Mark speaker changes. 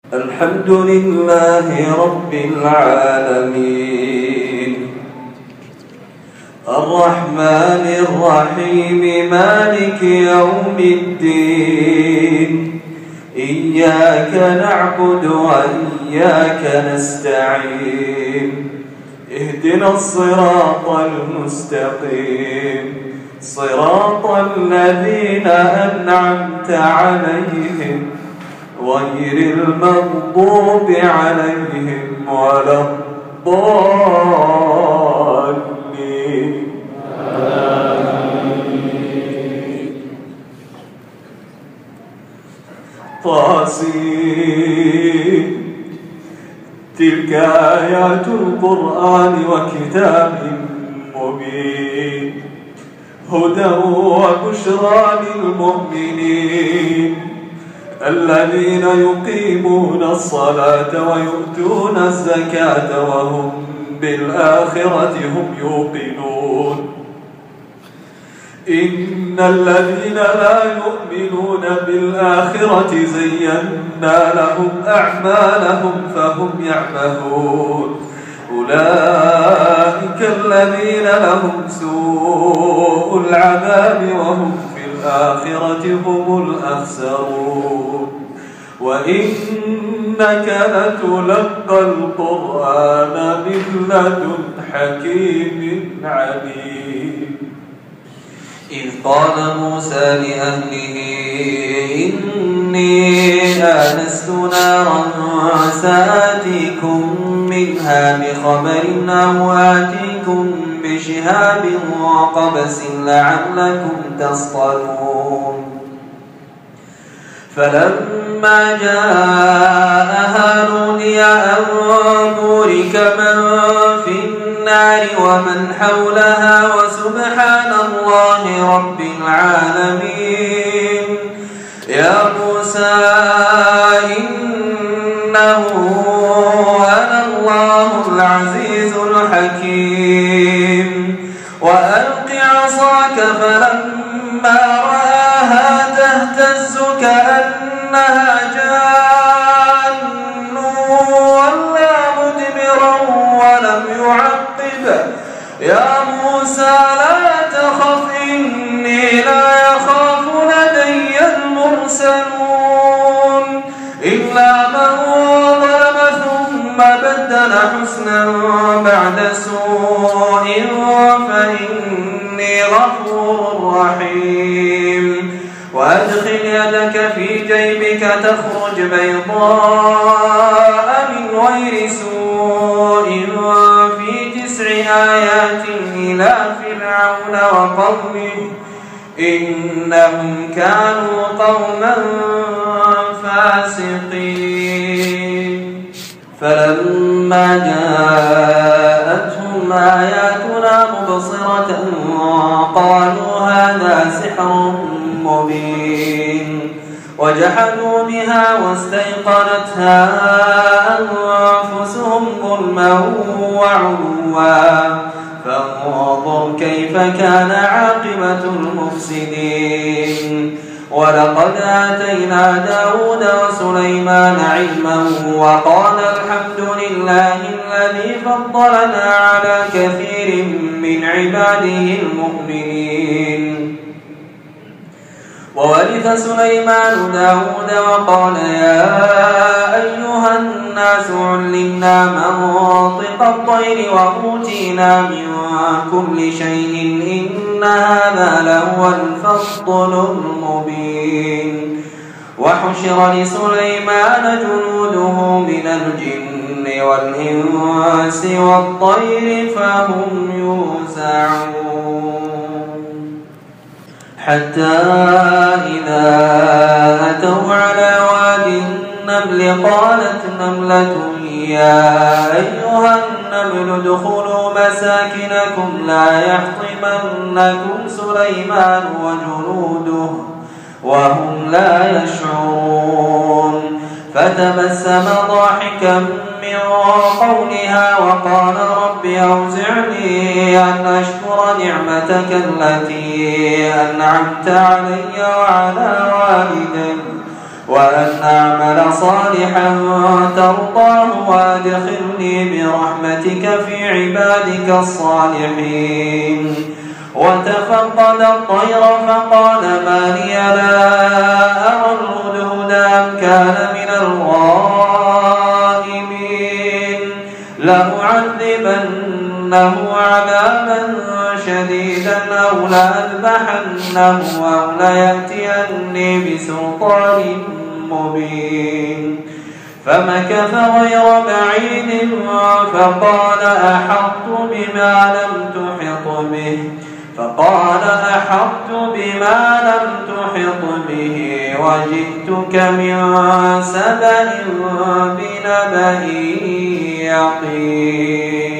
Speaker 1: الحمد لله رب العالمين الرحمن الرحيم مالك يوم الدين إياك نعبد وإياك نستعين اهدنا الصراط المستقيم صراط الذين أنعمت عليهم غير المغضوب عليهم ولا الضالين طاسين تلك آيات القرآن وكتاب مبين هدى وبشرى للمؤمنين الذين يقيمون الصلاة ويؤتون الزكاة وهم بالآخرة هم يوقنون إن الذين لا يؤمنون بالآخرة زينا لهم أعمالهم فهم يعمهون أولئك الذين لهم سوء العذاب وهم في الآخرة هم الأخسرون وإنك لتلقى القرآن من لدن حكيم عليم إذ قال موسى لأهله إني آنست نارا سآتيكم منها بخبر أو آتيكم بشهاب وقبس لعلكم تصطلون فلما جاءها نودي أن بورك من في النار ومن حولها وسبحان الله رب العالمين يا موسى إنه أنا الله العزيز الحكيم وألق عصاك فلما رآها تهتز كأنها جان ولا مدبرا ولم يعقب يا موسى لا تخف إني لا يخاف لدي المرسلون إلا من ظلم ثم بدل حسنا بعد سوء فإني غفور رحيم وأدخل يدك في جيبك تخرج بيضاء من غير سوء في 9 آيات إلى فرعون وقومه إنهم كانوا قوما فاسقين فلما جاءتهم آياتنا مبصرة قالوا هذا سحر مبين وجحدوا بها واستيقنتها أنفسهم ظلما وعلوا فانظر كيف كان عاقبة المفسدين ولقد آتينا داود وسليمان علما وقال الحمد لله الذي فضلنا على كثير من عباده المؤمنين وورث سليمان داود وقال يا أيها الناس علمنا منطق الطير وأوتينا من كل شيء إن هذا لهو الفضل المبين وحشر لسليمان جنوده من الجن والإنس والطير فهم يوزعون حتى إذا أتوا على واد النمل قالت نملة يا أيها النمل ادخلوا مساكنكم لا يحطمنكم سليمان وجنوده وهم لا يشعرون فتبسم ضاحكا من قولها وقال رب أوزعني أن أشكر نعمتك التي أنعمت علي وعلى والدي وأن أعمل صالحا ترضاه وأدخلني برحمتك في عبادك الصالحين. وتفقد الطير فقال ما لي لا أرى الهدهد أم كان من الغائبين لأعذبنه عذابا شديدا أو لأذبحنه أو ليأتيني بسلطان مبين. فمكث غير بعيد فقال أحطت بما لم تحط به وجئتك من سبأ بنبأ يقين.